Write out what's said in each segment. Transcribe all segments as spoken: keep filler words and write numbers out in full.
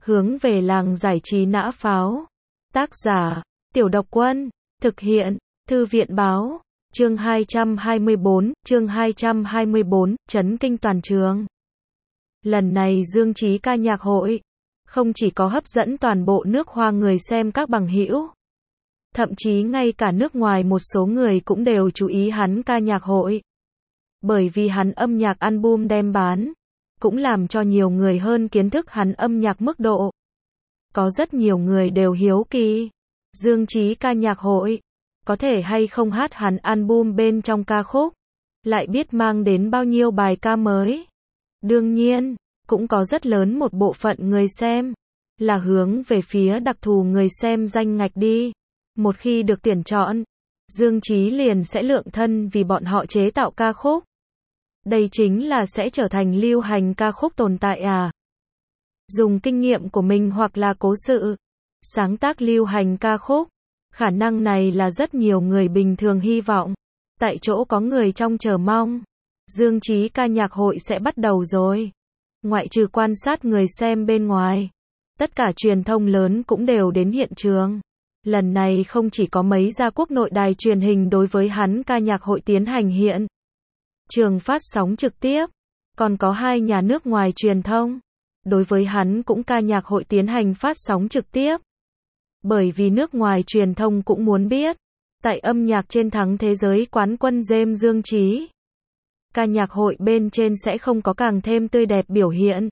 Hướng về làng giải trí nã pháo. Tác giả, Tiểu Độc Quân. Thực hiện, Thư viện báo. Chương hai trăm hai mươi bốn, chương hai trăm hai mươi bốn, chấn kinh toàn trường. Lần này Dương Chí ca nhạc hội, không chỉ có hấp dẫn toàn bộ nước Hoa người xem các bằng hữu, thậm chí ngay cả nước ngoài một số người cũng đều chú ý hắn ca nhạc hội. Bởi vì hắn âm nhạc album đem bán, cũng làm cho nhiều người hơn kiến thức hắn âm nhạc mức độ. Có rất nhiều người đều hiếu kỳ, Dương Chí ca nhạc hội, có thể hay không hát hắn album bên trong ca khúc, lại biết mang đến bao nhiêu bài ca mới. Đương nhiên, cũng có rất lớn một bộ phận người xem, là hướng về phía đặc thù người xem danh ngạch đi. Một khi được tuyển chọn, Dương Chí liền sẽ lượng thân vì bọn họ chế tạo ca khúc. Đây chính là sẽ trở thành lưu hành ca khúc tồn tại à. Dùng kinh nghiệm của mình hoặc là cố sự, sáng tác lưu hành ca khúc, khả năng này là rất nhiều người bình thường hy vọng. Tại chỗ có người trong chờ mong, Dương Chí ca nhạc hội sẽ bắt đầu rồi. Ngoại trừ quan sát người xem bên ngoài, tất cả truyền thông lớn cũng đều đến hiện trường. Lần này không chỉ có mấy gia quốc nội đài truyền hình đối với hắn ca nhạc hội tiến hành hiện trường phát sóng trực tiếp, còn có hai nhà nước ngoài truyền thông đối với hắn cũng ca nhạc hội tiến hành phát sóng trực tiếp. Bởi vì nước ngoài truyền thông cũng muốn biết, tại âm nhạc trên thắng thế giới quán quân James Dương Chí, ca nhạc hội bên trên sẽ không có càng thêm tươi đẹp biểu hiện.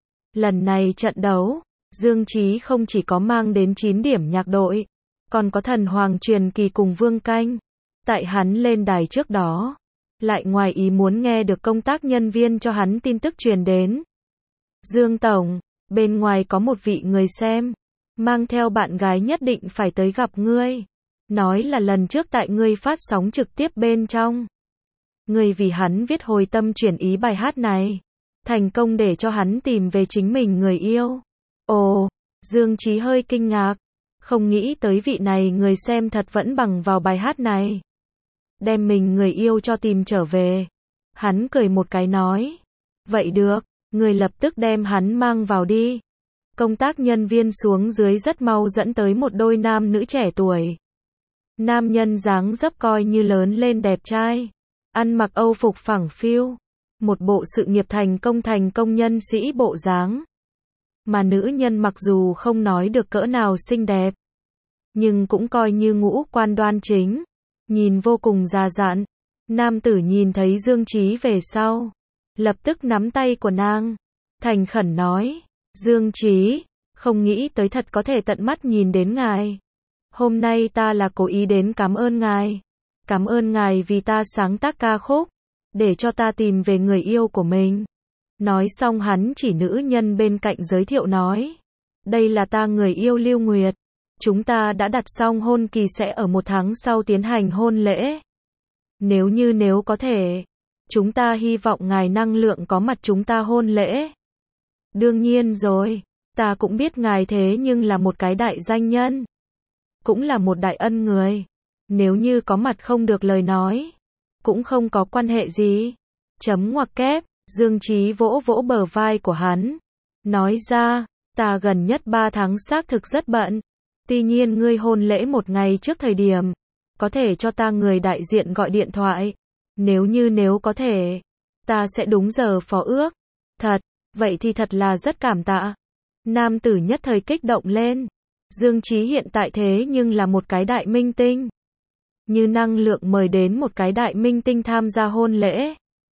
Lần này trận đấu, Dương Chí không chỉ có mang đến chín điểm nhạc đội, còn có thần hoàng truyền kỳ cùng Vương Canh. Tại hắn lên đài trước đó, lại ngoài ý muốn nghe được công tác nhân viên cho hắn tin tức truyền đến. Dương Tổng, bên ngoài có một vị người xem, mang theo bạn gái nhất định phải tới gặp ngươi. Nói là lần trước tại ngươi phát sóng trực tiếp bên trong, ngươi vì hắn viết hồi tâm chuyển ý bài hát này, thành công để cho hắn tìm về chính mình người yêu. Ồ, Dương Chí hơi kinh ngạc, không nghĩ tới vị này người xem thật vẫn bằng vào bài hát này, đem mình người yêu cho tìm trở về. Hắn cười một cái nói, vậy được, người lập tức đem hắn mang vào đi. Công tác nhân viên xuống dưới rất mau dẫn tới một đôi nam nữ trẻ tuổi. Nam nhân dáng dấp coi như lớn lên đẹp trai, ăn mặc Âu phục phẳng phiu, một bộ sự nghiệp thành công thành công nhân sĩ bộ dáng. Mà nữ nhân mặc dù không nói được cỡ nào xinh đẹp, nhưng cũng coi như ngũ quan đoan chính, nhìn vô cùng già dặn. Nam tử nhìn thấy Dương Chí về sau, lập tức nắm tay của nàng, thành khẩn nói, Dương Chí, không nghĩ tới thật có thể tận mắt nhìn đến ngài. Hôm nay ta là cố ý đến cảm ơn ngài. Cảm ơn ngài vì ta sáng tác ca khúc, để cho ta tìm về người yêu của mình. Nói xong hắn chỉ nữ nhân bên cạnh giới thiệu nói, đây là ta người yêu Lưu Nguyệt. Chúng ta đã đặt xong hôn kỳ sẽ ở một tháng sau tiến hành hôn lễ. Nếu như nếu có thể, chúng ta hy vọng ngài năng lượng có mặt chúng ta hôn lễ. Đương nhiên rồi, ta cũng biết ngài thế nhưng là một cái đại danh nhân, cũng là một đại ân người. Nếu như có mặt không được lời nói, cũng không có quan hệ gì. Chấm ngoặc kép, Dương Chí vỗ vỗ bờ vai của hắn, nói ra, ta gần nhất ba tháng xác thực rất bận. Tuy nhiên ngươi hôn lễ một ngày trước thời điểm, có thể cho ta người đại diện gọi điện thoại. Nếu như nếu có thể, ta sẽ đúng giờ phó ước. Thật, vậy thì thật là rất cảm tạ. Nam tử nhất thời kích động lên. Dương Chí hiện tại thế nhưng là một cái đại minh tinh. Như năng lượng mời đến một cái đại minh tinh tham gia hôn lễ.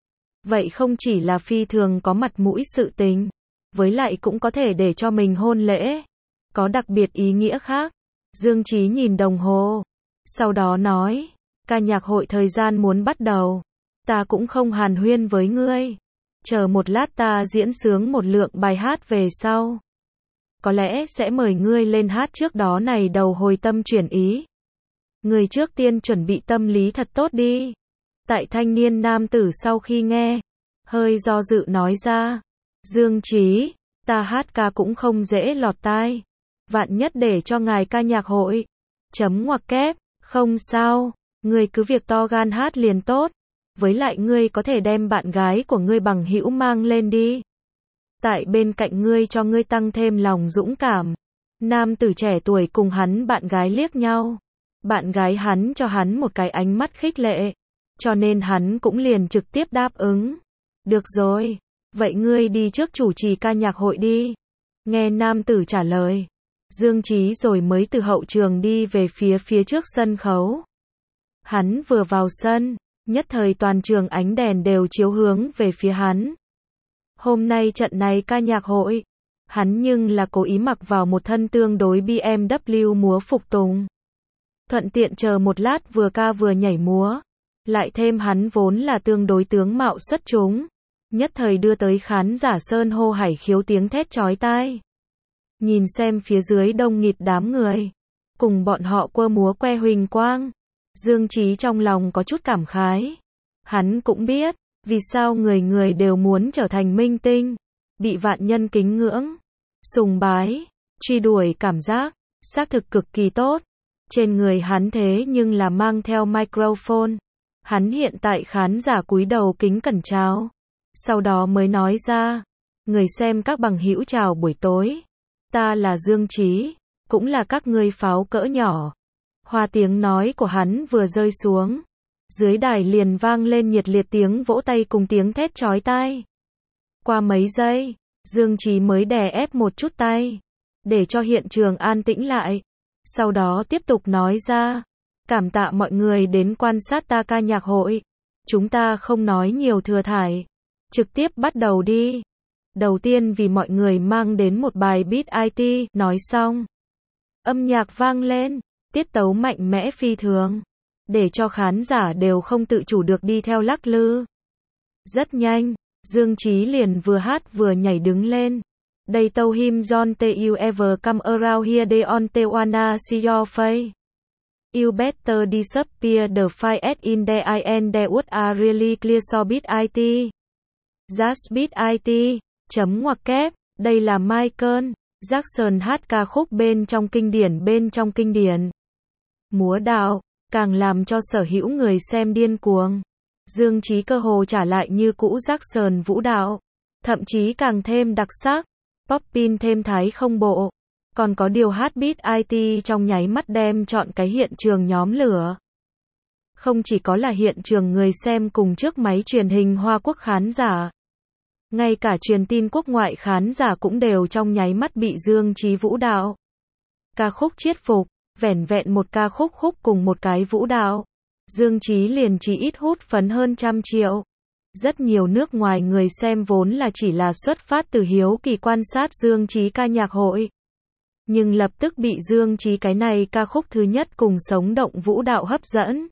Vậy không chỉ là phi thường có mặt mũi sự tình, với lại cũng có thể để cho mình hôn lễ, có đặc biệt ý nghĩa khác. Dương Chí nhìn đồng hồ, sau đó nói, ca nhạc hội thời gian muốn bắt đầu, ta cũng không hàn huyên với ngươi. Chờ một lát ta diễn sướng một lượng bài hát về sau, có lẽ sẽ mời ngươi lên hát trước đó này đầu hồi tâm chuyển ý. Người trước tiên chuẩn bị tâm lý thật tốt đi. Tại thanh niên nam tử sau khi nghe, hơi do dự nói ra, Dương Chí, ta hát ca cũng không dễ lọt tai. Vạn nhất để cho ngài ca nhạc hội. Chấm ngoặc kép, không sao, ngươi cứ việc to gan hát liền tốt. Với lại ngươi có thể đem bạn gái của ngươi bằng hữu mang lên đi. tại bên cạnh ngươi cho ngươi tăng thêm lòng dũng cảm. Nam tử trẻ tuổi cùng hắn bạn gái liếc nhau. Bạn gái hắn cho hắn một cái ánh mắt khích lệ, cho nên hắn cũng liền trực tiếp đáp ứng. Được rồi, vậy ngươi đi trước chủ trì ca nhạc hội đi. Nghe nam tử trả lời, Dương Chí rồi mới từ hậu trường đi về phía phía trước sân khấu. Hắn vừa vào sân, nhất thời toàn trường ánh đèn đều chiếu hướng về phía hắn. Hôm nay trận này ca nhạc hội, hắn nhưng là cố ý mặc vào một thân tương đối bê em vê múa phục tùng. Thuận tiện chờ một lát vừa ca vừa nhảy múa. Lại thêm hắn vốn là tương đối tướng mạo xuất chúng. Nhất thời đưa tới khán giả sơn hô hải khiếu tiếng thét chói tai. Nhìn xem phía dưới đông nghịt đám người. Cùng bọn họ quơ múa que huỳnh quang. Dương Chí trong lòng có chút cảm khái. Hắn cũng biết, vì sao người người đều muốn trở thành minh tinh. Bị vạn nhân kính ngưỡng, sùng bái, truy đuổi cảm giác, xác thực cực kỳ tốt. Trên người hắn thế nhưng là mang theo microphone. Hắn hiện tại khán giả cúi đầu kính cẩn chào. Sau đó mới nói ra, người xem các bằng hữu chào buổi tối. Ta là Dương Chí, cũng là các ngươi pháo cỡ nhỏ. Hoa tiếng nói của hắn vừa rơi xuống. Dưới đài liền vang lên nhiệt liệt tiếng vỗ tay cùng tiếng thét chói tai. Qua mấy giây, Dương Chí mới đè ép một chút tay, để cho hiện trường an tĩnh lại. Sau đó tiếp tục nói ra, cảm tạ mọi người đến quan sát ta ca nhạc hội. Chúng ta không nói nhiều thừa thải, trực tiếp bắt đầu đi. Đầu tiên vì mọi người mang đến một bài beat i tê, nói xong. Âm nhạc vang lên, tiết tấu mạnh mẽ phi thường, để cho khán giả đều không tự chủ được đi theo lắc lư. Rất nhanh, Dương Chí liền vừa hát vừa nhảy đứng lên. They told him don't you ever come around here they on they wanna see your face. You better disappear the fight in the I and there would a really clear so beat i tê. Just beat i tê, chấm ngoặc kép, đây là Michael Jackson hát ca khúc bên trong kinh điển bên trong kinh điển. Múa đạo, càng làm cho sở hữu người xem điên cuồng. Dương Chí cơ hồ trả lại như cũ Jackson vũ đạo, thậm chí càng thêm đặc sắc, poppin thêm thái không bộ, còn có điều hát beat i tê trong nháy mắt đem chọn cái hiện trường nhóm lửa. Không chỉ có là hiện trường người xem cùng trước máy truyền hình Hoa Quốc khán giả, ngay cả truyền tin quốc ngoại khán giả cũng đều trong nháy mắt bị Dương Chí vũ đạo. Ca khúc chiết phục, vẻn vẹn một ca khúc khúc cùng một cái vũ đạo. Dương Chí liền chỉ ít hút phấn hơn trăm triệu. Rất nhiều nước ngoài người xem vốn là chỉ là xuất phát từ hiếu kỳ quan sát Dương Chí ca nhạc hội. Nhưng lập tức bị Dương Chí cái này ca khúc thứ nhất cùng sống động vũ đạo hấp dẫn.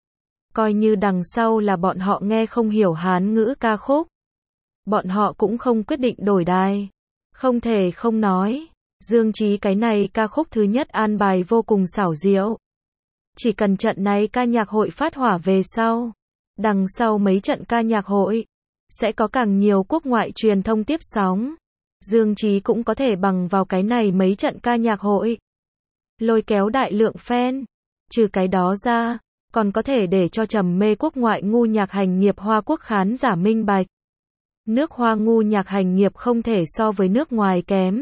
Coi như đằng sau là bọn họ nghe không hiểu Hán ngữ ca khúc. Bọn họ cũng không quyết định đổi đài. Không thể không nói, Dương Chí cái này ca khúc thứ nhất an bài vô cùng xảo diệu. Chỉ cần trận này ca nhạc hội phát hỏa về sau, đằng sau mấy trận ca nhạc hội, sẽ có càng nhiều quốc ngoại truyền thông tiếp sóng. Dương Chí cũng có thể bằng vào cái này mấy trận ca nhạc hội, lôi kéo đại lượng fan. Trừ cái đó ra, còn có thể để cho trầm mê quốc ngoại ngu nhạc hành nghiệp Hoa Quốc khán giả minh bạch. Nước Hoa ngu nhạc hành nghiệp không thể so với nước ngoài kém.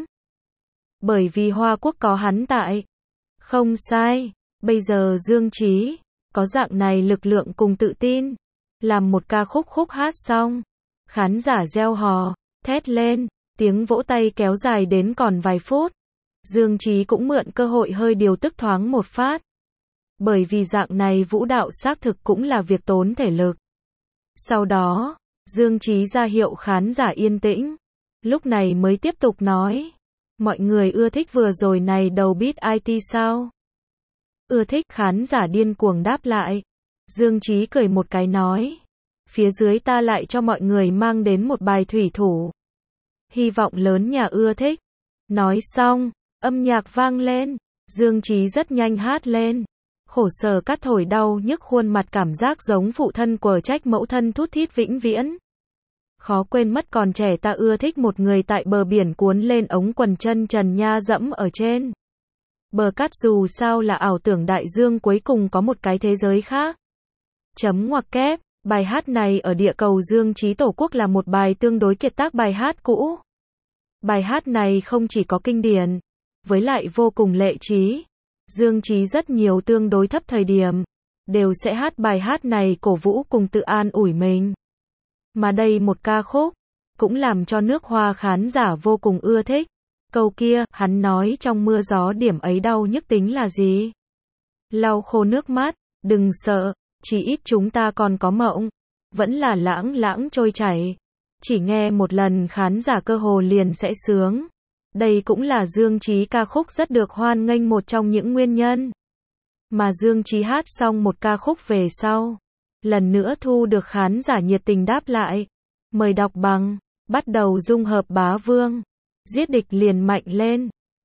Bởi vì Hoa Quốc có hắn tại. Không sai. Bây giờ Dương Chí có dạng này lực lượng cùng tự tin, làm một ca khúc khúc hát xong, khán giả reo hò, thét lên, tiếng vỗ tay kéo dài đến còn vài phút. Dương Chí cũng mượn cơ hội hơi điều tức thoáng một phát. Bởi vì dạng này vũ đạo xác thực cũng là việc tốn thể lực. Sau đó, Dương Chí ra hiệu khán giả yên tĩnh, lúc này mới tiếp tục nói, mọi người ưa thích vừa rồi này đầu beat i tê sao? Ưa thích, khán giả điên cuồng đáp lại. Dương Chí cười một cái nói, phía dưới ta lại cho mọi người mang đến một bài thủy thủ. Hy vọng lớn nhà ưa thích. Nói xong, âm nhạc vang lên, Dương Chí rất nhanh hát lên. Khổ sở cắt thổi đau nhức khuôn mặt cảm giác giống phụ thân quở trách mẫu thân thút thít vĩnh viễn. Khó quên mất còn trẻ ta ưa thích một người tại bờ biển cuốn lên ống quần chân trần nha dẫm ở trên. Bờ cát dù sao là ảo tưởng đại dương cuối cùng có một cái thế giới khác. Chấm ngoặc kép, bài hát này ở địa cầu Dương Chí Tổ quốc là một bài tương đối kiệt tác bài hát cũ. Bài hát này không chỉ có kinh điển, với lại vô cùng lệ trí. Dương Chí rất nhiều tương đối thấp thời điểm, đều sẽ hát bài hát này cổ vũ cùng tự an ủi mình. Mà đây một ca khúc, cũng làm cho nước Hoa khán giả vô cùng ưa thích. Câu kia, hắn nói trong mưa gió điểm ấy đau nhức tính là gì? Lau khô nước mắt, đừng sợ, chỉ ít chúng ta còn có mộng. Vẫn là lãng lãng trôi chảy. Chỉ nghe một lần khán giả cơ hồ liền sẽ sướng. Đây cũng là Dương Chí ca khúc rất được hoan nghênh một trong những nguyên nhân. Mà Dương Chí hát xong một ca khúc về sau, lần nữa thu được khán giả nhiệt tình đáp lại. Mời đọc bằng, bắt đầu dung hợp bá vương, giết địch liền mạnh lên.